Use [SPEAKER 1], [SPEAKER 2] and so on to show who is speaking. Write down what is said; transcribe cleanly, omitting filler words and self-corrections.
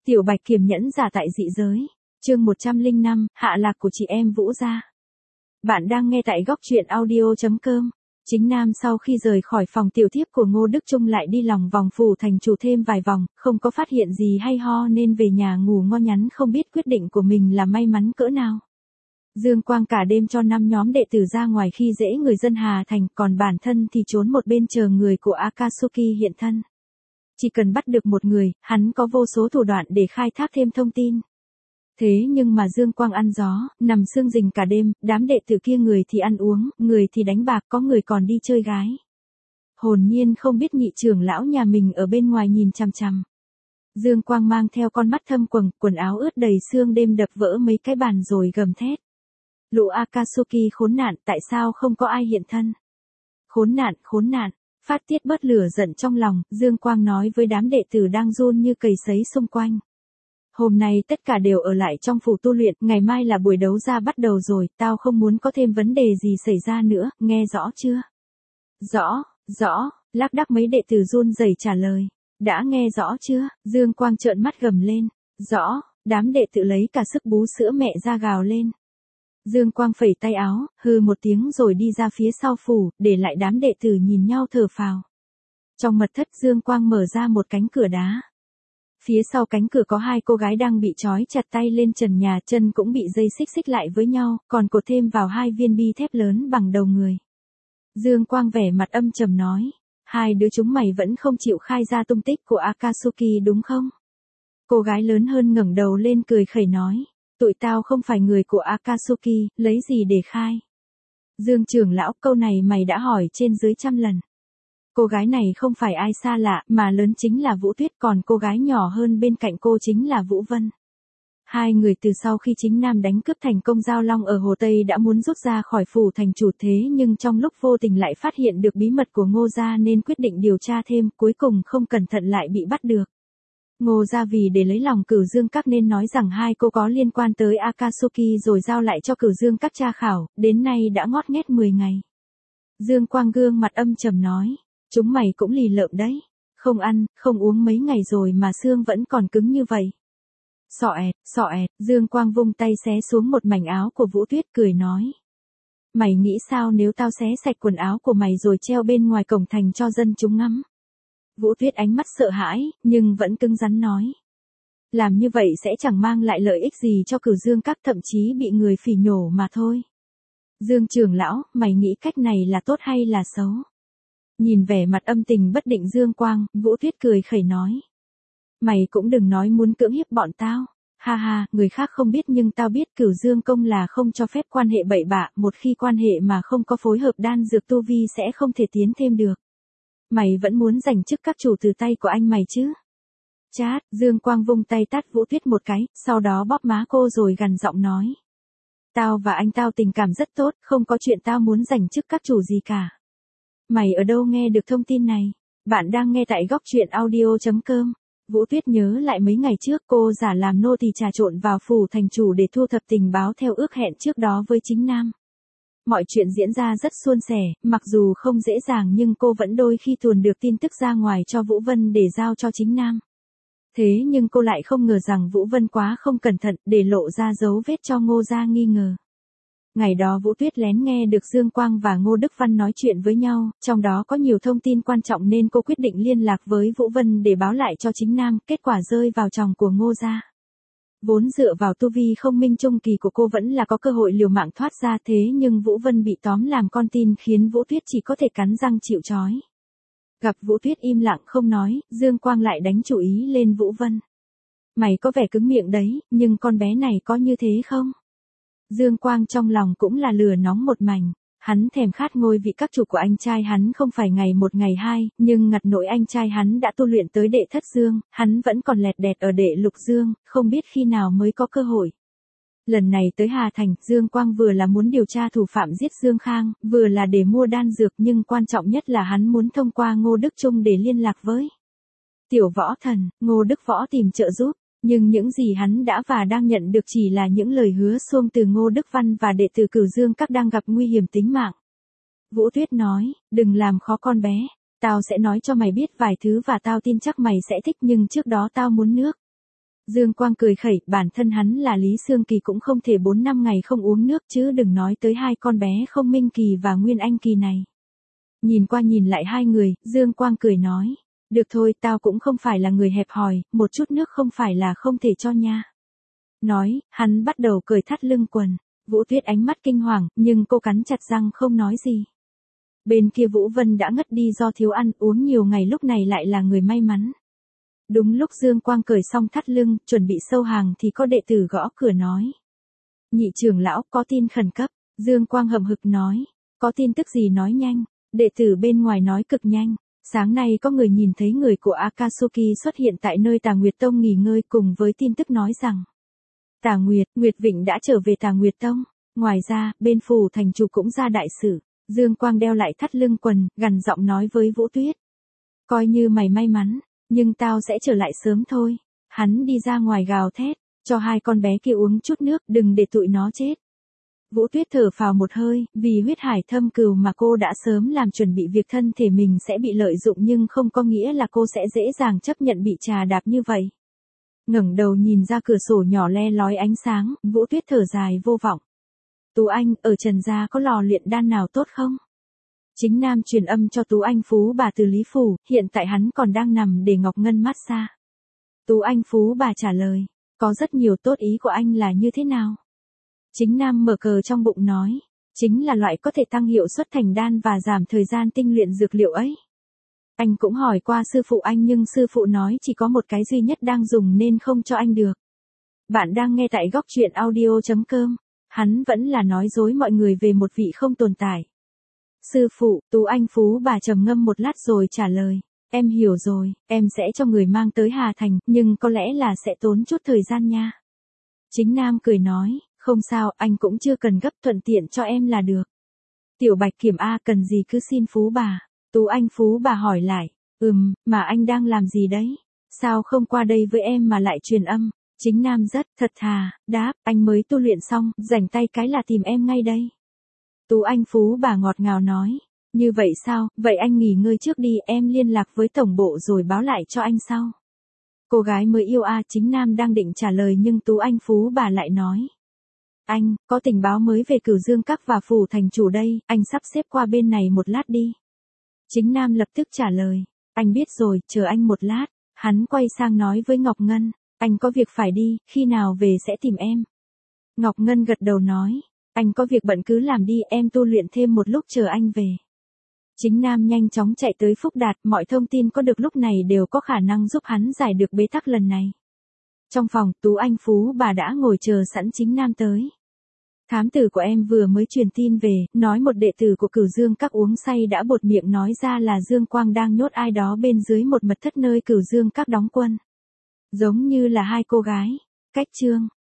[SPEAKER 1] Tiểu Bạch kiềm nhẫn giả tại dị giới. Chương 105, hạ lạc của chị em Vũ gia. Bạn đang nghe tại góc truyện audio.com. Chính Nam sau khi rời khỏi phòng tiểu thiếp của Ngô Đức Trung lại đi lòng vòng phủ thành chủ thêm vài vòng, không có phát hiện gì hay ho nên về nhà ngủ ngon nhắn, không biết quyết định của mình là may mắn cỡ nào. Dương Quang cả đêm cho 5 nhóm đệ tử ra ngoài khi dễ người dân Hà Thành, còn bản thân thì trốn một bên chờ người của Akatsuki hiện thân. Chỉ cần bắt được một người, hắn có vô số thủ đoạn để khai thác thêm thông tin. Thế nhưng mà Dương Quang ăn gió, nằm sương rình cả đêm, đám đệ tử kia người thì ăn uống, người thì đánh bạc, có người còn đi chơi gái. Hồn nhiên không biết nhị trưởng lão nhà mình ở bên ngoài nhìn chằm chằm. Dương Quang mang theo con mắt thâm quầng, quần áo ướt đầy sương đêm đập vỡ mấy cái bàn rồi gầm thét. Lũ Akatsuki khốn nạn, tại sao không có ai hiện thân? Khốn nạn. Phát tiết bớt lửa giận trong lòng, Dương Quang nói với đám đệ tử đang run như cầy sấy xung quanh. Hôm nay tất cả đều ở lại trong phủ tu luyện, ngày mai là buổi đấu ra bắt đầu rồi, tao không muốn có thêm vấn đề gì xảy ra nữa, nghe rõ chưa? Rõ, lác đác mấy đệ tử run rẩy trả lời. Đã nghe rõ chưa? Dương Quang trợn mắt gầm lên. Rõ, đám đệ tử lấy cả sức bú sữa mẹ ra gào lên. Dương Quang phẩy tay áo, hừ một tiếng rồi đi ra phía sau phủ, để lại đám đệ tử nhìn nhau thở phào. Trong mật thất Dương Quang mở ra một cánh cửa đá. Phía sau cánh cửa có 2 cô gái đang bị trói chặt tay lên trần nhà, chân cũng bị dây xích lại với nhau, còn cột thêm vào 2 viên bi thép lớn bằng đầu người. Dương Quang vẻ mặt âm trầm nói, 2 đứa chúng mày vẫn không chịu khai ra tung tích của Akatsuki đúng không? Cô gái lớn hơn ngẩng đầu lên cười khẩy nói. Tụi tao không phải người của Akatsuki, lấy gì để khai? Dương trưởng lão, câu này mày đã hỏi trên dưới 100 lần. Cô gái này không phải ai xa lạ, mà lớn chính là Vũ Tuyết, còn cô gái nhỏ hơn bên cạnh cô chính là Vũ Vân. 2 người từ sau khi chính Nam đánh cướp thành công Giao Long ở Hồ Tây đã muốn rút ra khỏi phủ thành chủ, thế nhưng trong lúc vô tình lại phát hiện được bí mật của Ngô gia nên quyết định điều tra thêm, cuối cùng không cẩn thận lại bị bắt được. Ngô gia vì để lấy lòng Cửu Dương Các nên nói rằng 2 cô có liên quan tới Akatsuki rồi giao lại cho Cửu Dương Các tra khảo, đến nay đã ngót nghét 10 ngày. Dương Quang gương mặt âm trầm nói, chúng mày cũng lì lợm đấy, không ăn, không uống mấy ngày rồi mà xương vẫn còn cứng như vậy. Sọ ẹt, Dương Quang vung tay xé xuống một mảnh áo của Vũ Tuyết cười nói. Mày nghĩ sao nếu tao xé sạch quần áo của mày rồi treo bên ngoài cổng thành cho dân chúng ngắm? Vũ Tuyết ánh mắt sợ hãi, nhưng vẫn cứng rắn nói. Làm như vậy sẽ chẳng mang lại lợi ích gì cho Cửu Dương Các, thậm chí bị người phỉ nhổ mà thôi. Dương trưởng lão, mày nghĩ cách này là tốt hay là xấu? Nhìn vẻ mặt âm tình bất định Dương Quang, Vũ Tuyết cười khẩy nói. Mày cũng đừng nói muốn cưỡng hiếp bọn tao. Ha, người khác không biết nhưng tao biết Cửu Dương Công là không cho phép quan hệ bậy bạ, một khi quan hệ mà không có phối hợp đan dược tu vi sẽ không thể tiến thêm được. Mày vẫn muốn giành chức các chủ từ tay của anh mày chứ? Chát, Dương Quang vung tay tát Vũ Tuyết một cái, sau đó bóp má cô rồi gằn giọng nói. Tao và anh tao tình cảm rất tốt, không có chuyện tao muốn giành chức các chủ gì cả. Mày ở đâu nghe được thông tin này? Bạn đang nghe tại góc truyện audio.com. Vũ Tuyết nhớ lại mấy ngày trước cô giả làm nô tỳ trà trộn vào phủ thành chủ để thu thập tình báo theo ước hẹn trước đó với chính Nam. Mọi chuyện diễn ra rất suôn sẻ, mặc dù không dễ dàng nhưng cô vẫn đôi khi tuồn được tin tức ra ngoài cho Vũ Vân để giao cho chính Nam. Thế nhưng cô lại không ngờ rằng Vũ Vân quá không cẩn thận để lộ ra dấu vết cho Ngô gia nghi ngờ. Ngày đó Vũ Tuyết lén nghe được Dương Quang và Ngô Đức Văn nói chuyện với nhau, trong đó có nhiều thông tin quan trọng nên cô quyết định liên lạc với Vũ Vân để báo lại cho chính Nam, kết quả rơi vào chòng của Ngô gia. Vốn dựa vào tu vi không minh trung kỳ của cô vẫn là có cơ hội liều mạng thoát ra, thế nhưng Vũ Vân bị tóm làm con tin khiến Vũ Tuyết chỉ có thể cắn răng chịu trói. Gặp Vũ Tuyết im lặng không nói, Dương Quang lại đánh chủ ý lên Vũ Vân. Mày có vẻ cứng miệng đấy, nhưng con bé này có như thế không? Dương Quang trong lòng cũng là lửa nóng một mảnh. Hắn thèm khát ngôi vị các chủ của anh trai hắn không phải ngày một ngày hai, nhưng ngặt nỗi anh trai hắn đã tu luyện tới đệ thất dương, hắn vẫn còn lẹt đẹt ở đệ lục dương, không biết khi nào mới có cơ hội. Lần này tới Hà Thành, Dương Quang vừa là muốn điều tra thủ phạm giết Dương Khang, vừa là để mua đan dược, nhưng quan trọng nhất là hắn muốn thông qua Ngô Đức Trung để liên lạc với Tiểu Võ Thần. Ngô Đức Võ tìm trợ giúp, nhưng những gì hắn đã và đang nhận được chỉ là những lời hứa xuông từ Ngô Đức Văn và đệ tử Cửu Dương Các đang gặp nguy hiểm tính mạng. Vũ Tuyết nói, đừng làm khó con bé, tao sẽ nói cho mày biết vài thứ và tao tin chắc mày sẽ thích, nhưng trước đó tao muốn nước. Dương Quang cười khẩy, bản thân hắn là Lý Sương Kỳ cũng không thể 4 năm ngày không uống nước chứ đừng nói tới hai con bé không Minh Kỳ và Nguyên Anh Kỳ này. Nhìn qua nhìn lại hai người, Dương Quang cười nói. Được thôi, tao cũng không phải là người hẹp hòi, một chút nước không phải là không thể cho nha. Nói, hắn bắt đầu cởi thắt lưng quần. Vũ Tuyết ánh mắt kinh hoàng, nhưng cô cắn chặt răng không nói gì. Bên kia Vũ Vân đã ngất đi do thiếu ăn uống nhiều ngày, lúc này lại là người may mắn. Đúng lúc Dương Quang cởi xong thắt lưng, chuẩn bị sâu hàng thì có đệ tử gõ cửa nói. Nhị trưởng lão, có tin khẩn cấp. Dương Quang hậm hực nói. Có tin tức gì nói nhanh. Đệ tử bên ngoài nói cực nhanh. Sáng nay có người nhìn thấy người của Akatsuki xuất hiện tại nơi Tà Nguyệt Tông nghỉ ngơi, cùng với tin tức nói rằng Tà Nguyệt, Nguyệt Vịnh đã trở về Tà Nguyệt Tông. Ngoài ra, bên phủ thành chủ cũng ra đại sự. Dương Quang đeo lại thắt lưng quần, gằn giọng nói với Vũ Tuyết. Coi như mày may mắn, nhưng tao sẽ trở lại sớm thôi. Hắn đi ra ngoài gào thét, cho hai con bé kia uống chút nước, đừng để tụi nó chết. Vũ Tuyết thở phào một hơi, vì huyết hải thâm cừu mà cô đã sớm làm chuẩn bị việc thân thể mình sẽ bị lợi dụng, nhưng không có nghĩa là cô sẽ dễ dàng chấp nhận bị trà đạp như vậy. Ngẩng đầu nhìn ra cửa sổ nhỏ le lói ánh sáng, Vũ Tuyết thở dài vô vọng. Tú Anh, ở Trần gia có lò luyện đan nào tốt không? Chính Nam truyền âm cho Tú Anh Phú bà từ Lý Phủ, hiện tại hắn còn đang nằm để Ngọc Ngân massage. Tú Anh Phú bà trả lời, có rất nhiều, tốt ý của anh là như thế nào? Chính Nam mở cờ trong bụng nói, chính là loại có thể tăng hiệu suất thành đan và giảm thời gian tinh luyện dược liệu ấy. Anh cũng hỏi qua sư phụ anh nhưng sư phụ nói chỉ có một cái duy nhất đang dùng nên không cho anh được. Bạn đang nghe tại góc truyện audio.com. Hắn vẫn là nói dối mọi người về một vị không tồn tại. Sư phụ, Tú Anh Phú bà trầm ngâm một lát rồi trả lời. Em hiểu rồi, em sẽ cho người mang tới Hà Thành, nhưng có lẽ là sẽ tốn chút thời gian nha. Chính Nam cười nói, không sao, anh cũng chưa cần gấp, thuận tiện cho em là được. Tiểu Bạch Kiểm A, cần gì cứ xin Phú bà. Tú Anh Phú bà hỏi lại, mà anh đang làm gì đấy? Sao không qua đây với em mà lại truyền âm? Chính Nam rất thật thà, đáp, anh mới tu luyện xong, rảnh tay cái là tìm em ngay đây. Tú Anh Phú bà ngọt ngào nói, như vậy sao, vậy anh nghỉ ngơi trước đi, em liên lạc với tổng bộ rồi báo lại cho anh sau. Cô gái mới yêu a, Chính Nam đang định trả lời nhưng Tú Anh Phú bà lại nói. Anh, có tình báo mới về Cửu Dương Các và phủ thành chủ đây, anh sắp xếp qua bên này một lát đi. Chính Nam lập tức trả lời, anh biết rồi, chờ anh một lát. Hắn quay sang nói với Ngọc Ngân, anh có việc phải đi, khi nào về sẽ tìm em. Ngọc Ngân gật đầu nói, anh có việc bận cứ làm đi, em tu luyện thêm một lúc chờ anh về. Chính Nam nhanh chóng chạy tới Phúc Đạt, mọi thông tin có được lúc này đều có khả năng giúp hắn giải được bế tắc lần này. Trong phòng, Tú Anh Phú bà đã ngồi chờ sẵn Chính Nam tới. Thám tử của em vừa mới truyền tin về, nói một đệ tử của Cửu Dương Các uống say đã buột miệng nói ra là Dương Quang đang nhốt ai đó bên dưới một mật thất nơi Cửu Dương Các đóng quân. Giống như là hai cô gái. Cách chương